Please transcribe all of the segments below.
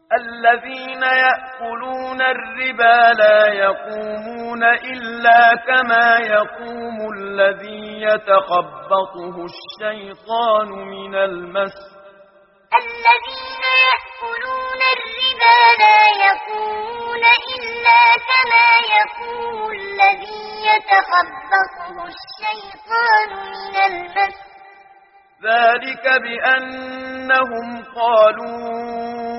الذين يأكلون الربا لا يقومون إلا كما يقوم الذي يتخبطه الشيطان من المس. الذين يأكلون الربا لا يقومون إلا كما يقوم الذي يتخبطه الشيطان من المس. ذلك بأنهم قالوا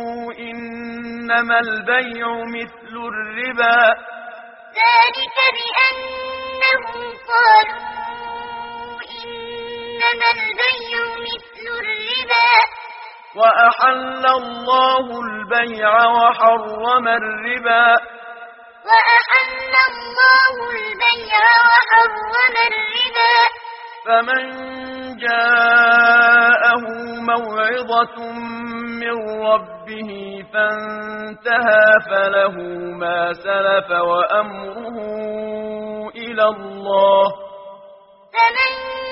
إنما البيع مثل الربا. ذلك بأنهم قالوا إنما البيع مثل الربا. وأحل الله البيع وحرم الربا. وأحل الله البيع وحرم الربا. فمن جاءه موعظة من ربه فانتهى فله ما سلف وأمره إلى الله. فمن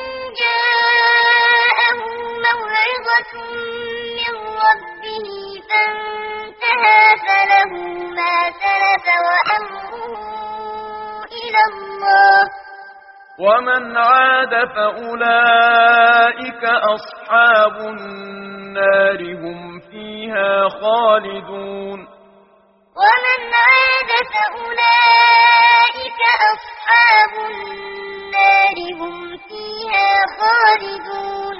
جاءه موعظة من ربه فانتهى فله ما سلف وأمره إلى الله. ومن عاد فأولئك أصحاب النار هم فيها خالدون. ومن عاد فأولئك أصحاب النار هم فيها خالدون.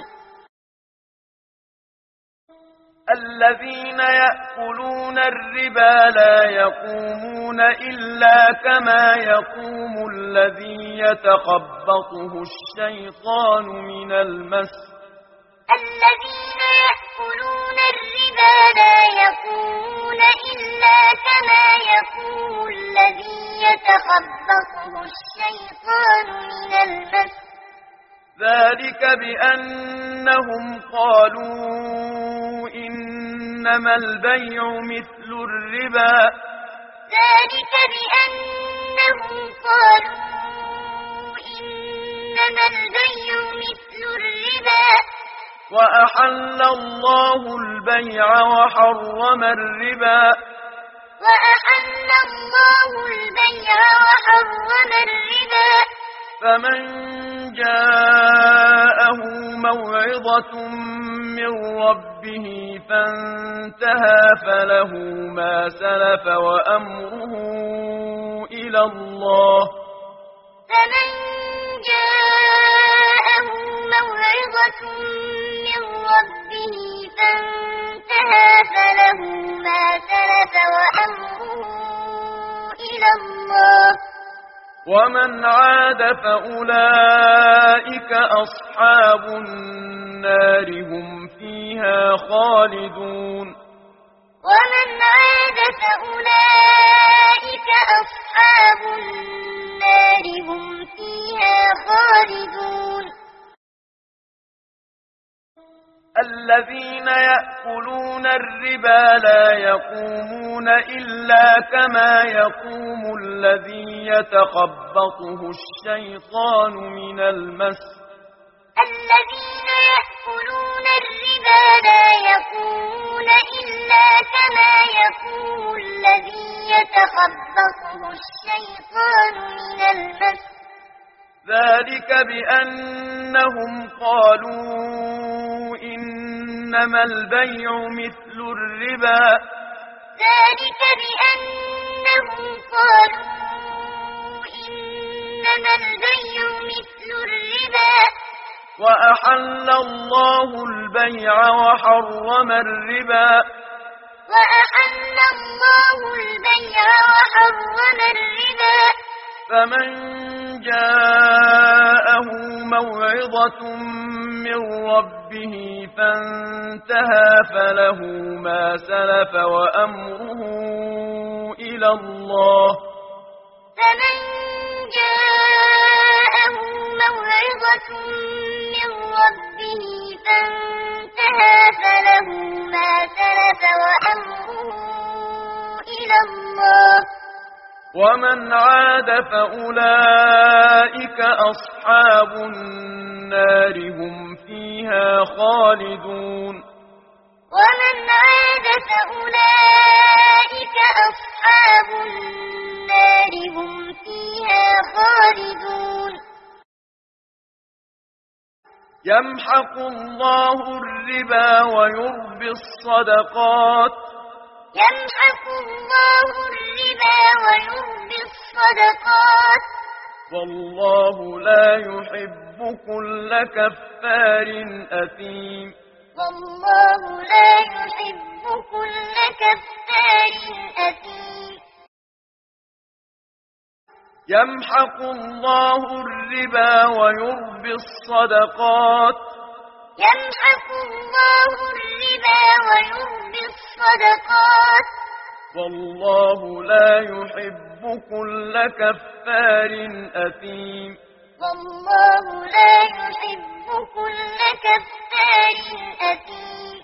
الذين يأكلون الربا لا يقومون إلا كما يقوم الذي يتخبطه الشيطان من المس. الذين يأكلون الربا لا يقومون إلا كما يقوم الذي يتخبطه الشيطان من المس. ذلك بأنهم قالوا إنما البيع مثل الربا. ذلك بأنهم قالوا إنما البيع مثل الربا. وأحل الله البيع وحرم الربا. وأحل الله البيع وحرم الربا. فمن جاءه موعظة من ربه فانتهى فله ما سلف وأمره إلى الله. فمن جاءه موعظة من ربه فانتهى فله ما سلف وأمره إلى الله. ومن عاد فأولئك أصحاب النار هم فيها خالدون. ومن عاد فأولئك أصحاب النار هم فيها خالدون. الذين يأكلون الربا لا يقومون إلا كما يقوم الذي يتخبطه الشيطان من المس. الذين يأكلون الربا لا يقومون إلا كما يقوم الذي يتخبطه الشيطان من المس. ذلك بأنهم قالوا إنما البيع مثل الربا. ذلك بأنهم قالوا إنما البيع مثل الربا. وأحل الله البيع وحرم الربا. وأحل الله البيع وحرم الربا. فمن جاءه موعظة من ربه فانتهى فله ما سلف وأمره إلى الله. فمن جاءه موعظة من ربه فانتهى فله ما سلف وأمره إلى الله. ومن عاد فأولئك أصحاب النار هم فيها خالدون. ومن عاد فأولئك يمحق الله الربا ويربي الصدقات يمحق الله الربا ويربي الصدقات والله لا يحب كل كفار أثيم والله لا يحب كل كفار أثيم يمحق الله الربا ويربي الصدقات يمحق الله الربا ويربي الصدقات والله لا يحب كل كفار أثيم والله لا يحب كل كفار أثيم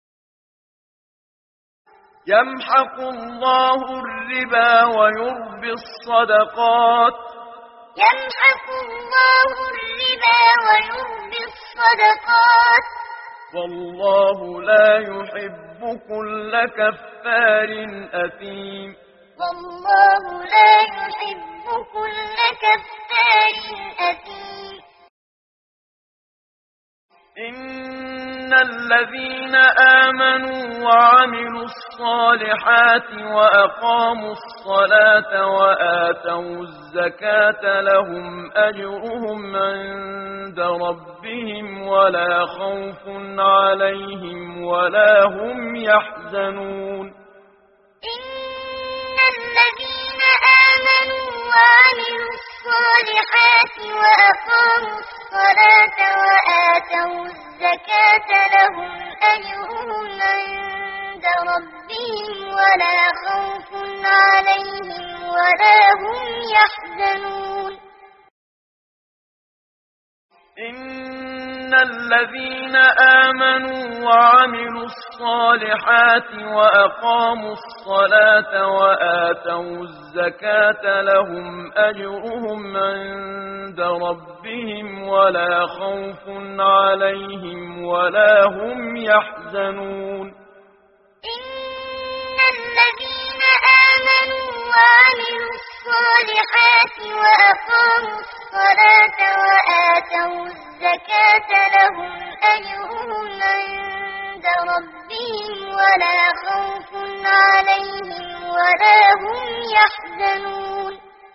يمحق الله الربا ويربي الصدقات يمحق الله الربا ويربي الصدقات والله لا يحب كل كفار أثيم والله لا يحب كل كفار أثيم إن الذين آمنوا وعملوا الصالحات وأقاموا الصلاة وآتوا الزكاة لهم أجرهم عند ربهم ولا خوف عليهم ولا هم يحزنون إن الذين آمنوا وعملوا الصالحات وأقاموا الصلاة وآتوا الزكاة لهم أجرهم عند ربهم ولا خوف عليهم ولا هم يحزنون إن الذين آمنوا وعملوا الصالحات وأقاموا الصلاة وآتوا الزكاة لهم أجرهم عند ربهم ولا خوف عليهم ولا هم يحزنون إن الذين آمنوا وعملوا الصالحات وأقاموا الصلاة وآتوا الزكاة لهم أجرهم عند ربهم ولا خوف عليهم ولا هم يحزنون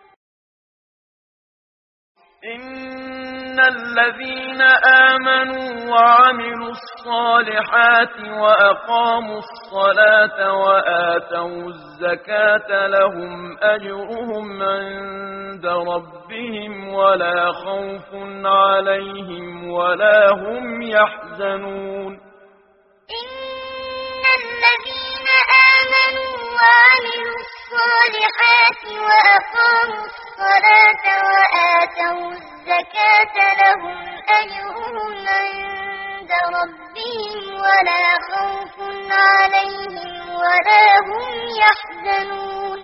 إن الذين آمنوا وعملوا الصالحات وأقاموا الصلاة وآتوا الزكاة لهم أجرهم عند ربهم ولا خوف عليهم ولا هم يحزنون إن الذين آمنوا وعملوا الصالحات وأقاموا الصلاة وآتوا الزكاة لهم أجرهم عند ربهم ولا خوف عليهم ولا هم يحزنون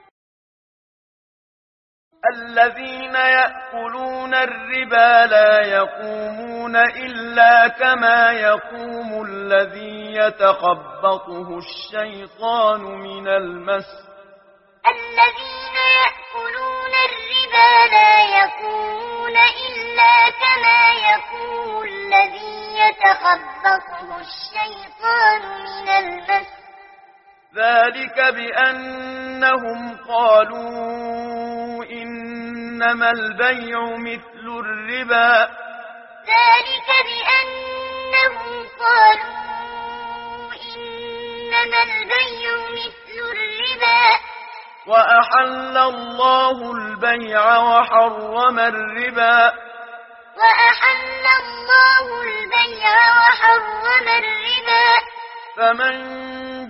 الذين يأكلون الربا لا يقومون إلا كما يقوم الذي يتخبطه الشيطان من المس الذين يأكلون الربا لا يقومون إلا كما يقوم الذي يتخبطه الشيطان من المس ذلك بأنهم قالوا إنما البيع مثل الربا ذلك بأنهم قالوا إنما البيع مثل الربا وأحل الله البيع وحرم الربا وأحل الله البيع وحرم الربا فمن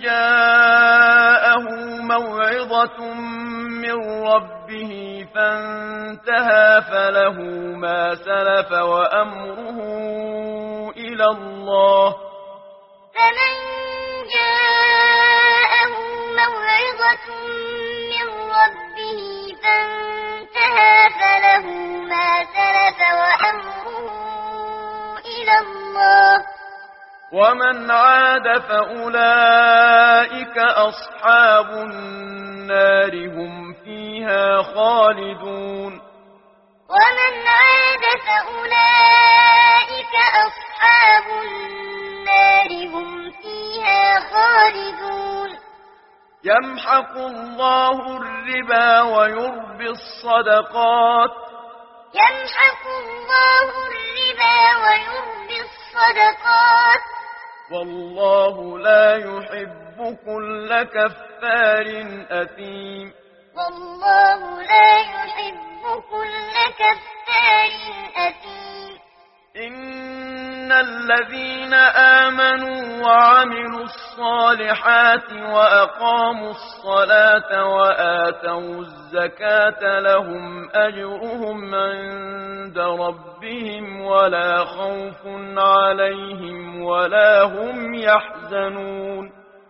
جاءه موعظة من ربه فانتهى فله ما سلف وأمره إلى الله فمن جاءه موعظة من ربه فانتهى فله ما سلف وأمره إلى الله ومن عاد فأولئك أصحاب النار هم فيها خالدون ومن عاد فأولئك أصحاب النار هم فيها خالدون يمحق الله الربا ويربي الصدقات يمحق الله الربا ويربي الصدقات والله لا يحب كل كفار أثيم والله لا يحب كل كفار أثيم إن الذين آمنوا وعملوا الصالحات وأقاموا الصلاة وآتوا الزكاة لهم أجرهم عند ربهم ولا خوف عليهم ولا هم يحزنون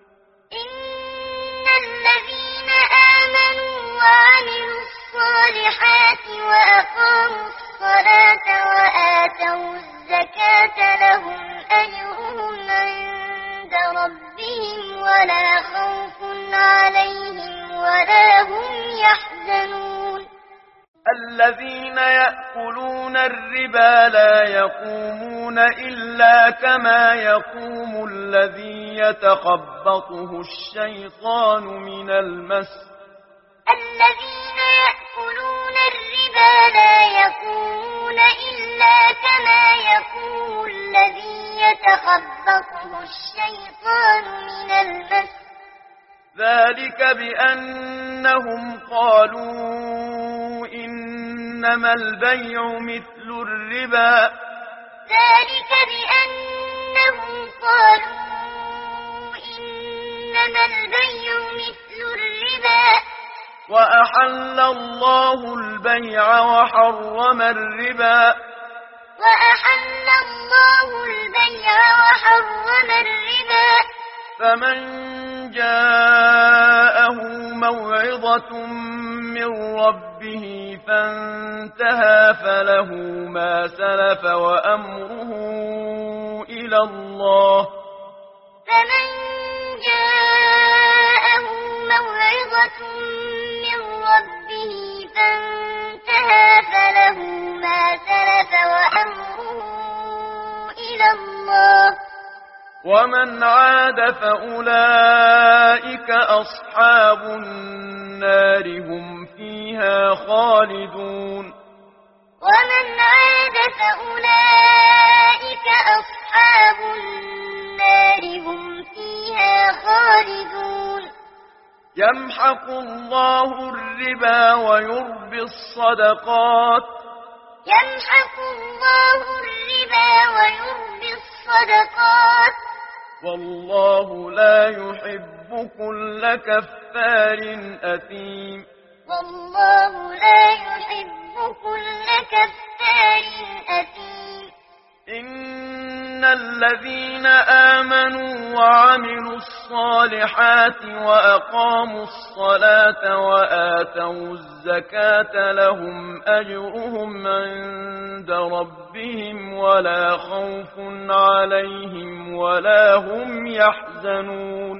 إن الذين آمنوا وعملوا الصالحات وأقاموا الصلاة وآتوا الزكاة لهم أجرهم عند ربهم ولا خوف عليهم ولا هم يحزنون الذين يأكلون الربا لا يقومون إلا كما يقوم الذي يتخبطه الشيطان من المس الذين يأكلون الربا لا يقومون إلا كما يقوم الذي يتخبطه الشيطان من المس ذلك بأنهم قالوا إنما البيع مثل الربا ذلك بأنهم قالوا إنما البيع مثل الربا وأحل الله البيع وحرم الربا وأحل الله البيع وحرم الربا فمن جاءه موعظة من ربه فانتهى فله ما سلف وأمره إلى الله فمن جاءه موعظة من ربه فانتهى فله ما سلف وأمره إلى الله ومن عاد فأولئك أصحاب النار هم فيها خالدون ومن عاد فأولئك أصحاب النار هم فيها خالدون يمحق الله الربا ويربي الصدقات يمحق الله الربا ويربي الصدقات والله لا يحب كل كفار أثيم والله لا يحب كل كفار أثيم إن الذين آمنوا وعملوا الصالحات وأقاموا الصلاة وآتوا الزكاة لهم أجرهم عند ربهم ولا خوف عليهم ولا هم يحزنون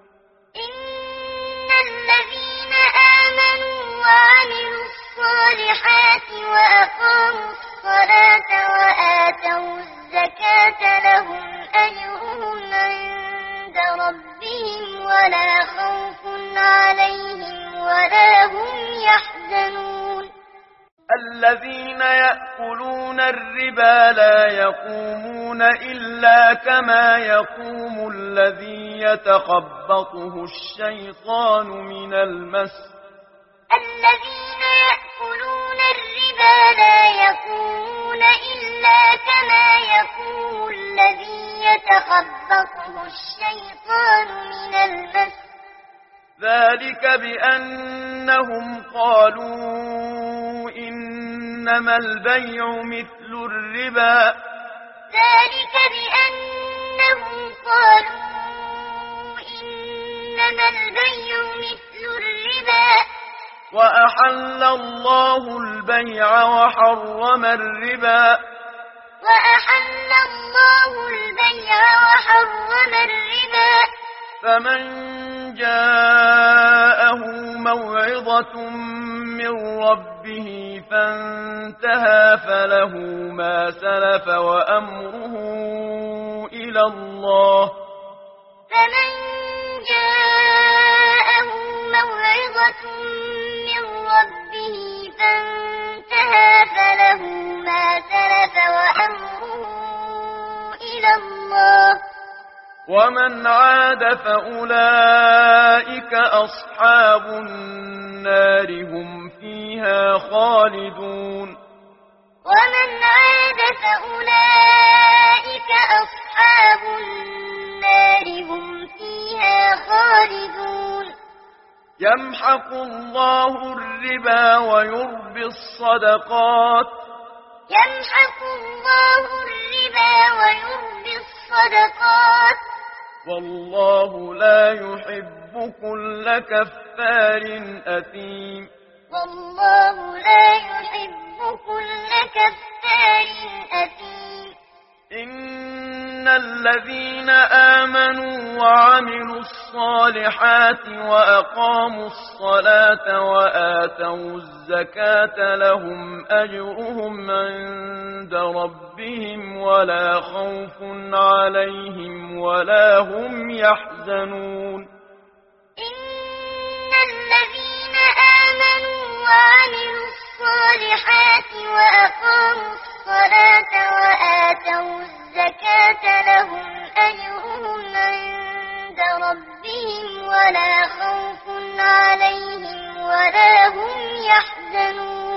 إن الذين آمنوا وعملوا الصالحات وأقاموا الصلاة وآتوا الزكاة لهم أجرهم عند ربهم ولا خوف عليهم ولا هم يحزنون الذين يأكلون الربا لا يقومون إلا كما يقوم الذي يتخبطه الشيطان من المس الذين يأكلون الربا لا يقومون إلا كما يقوم الذي يتخبطه الشيطان من المس ذلك بأنهم قالوا إنما البيع مثل الربا ذلك بأنهم قالوا إنما البيع مثل الربا وأحل الله البيع وحرم الربا وأحل الله البيع وحرم الربا فمن جاءه موعظة موعظة من ربه فانتهى فله ما سلف وأمره إلى الله. فمن جاءه موعظة من ربه فانتهى فله ما سلف وأمره إلى الله. ومن عاد فأولئك أصحاب النار هم فيها خالدون. ومن عاد فأولئك أصحاب النار هم فيها خالدون. يمحق الله الربا ويربي الصدقات. يمحق الله الربا ويربي الصدقات. والله لا يحب كل كفار أثيم. والله لا يحب كل كفار أثيم. إن الذين آمنوا وعملوا الصالحات وأقاموا الصلاة وآتوا الزكاة لهم أجرهم عند ربهم ولا خوف عليهم ولا هم يحزنون. إن الذين آمنوا وعملوا الصالحات وأقاموا الصلاة وآتوا الزكاة لهم أجرهم عند ربهم ولا خوف عليهم ولا هم يحزنون.